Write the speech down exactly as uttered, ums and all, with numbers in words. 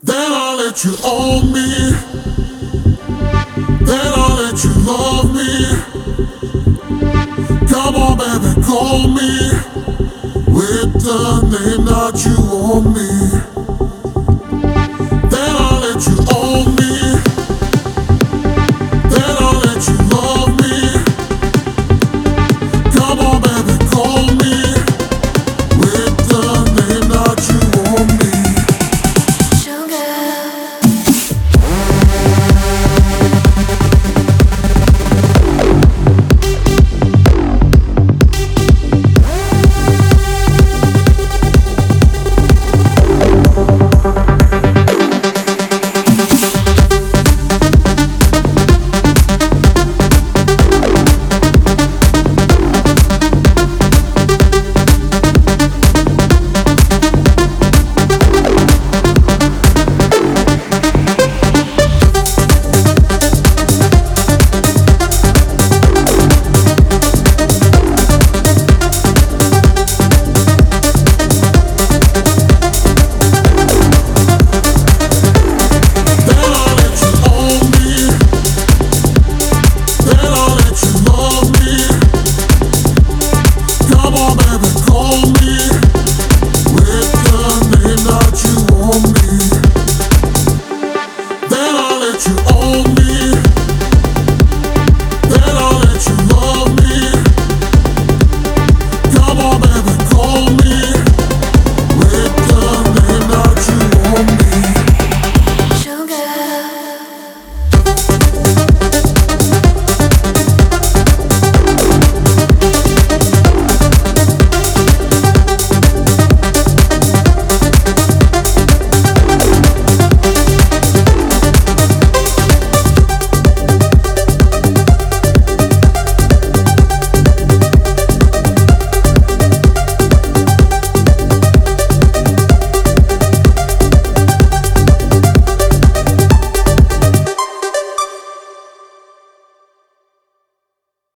Then I'll let you own me. Then I'll let you love me. Come on, baby, call me with the name that you own me.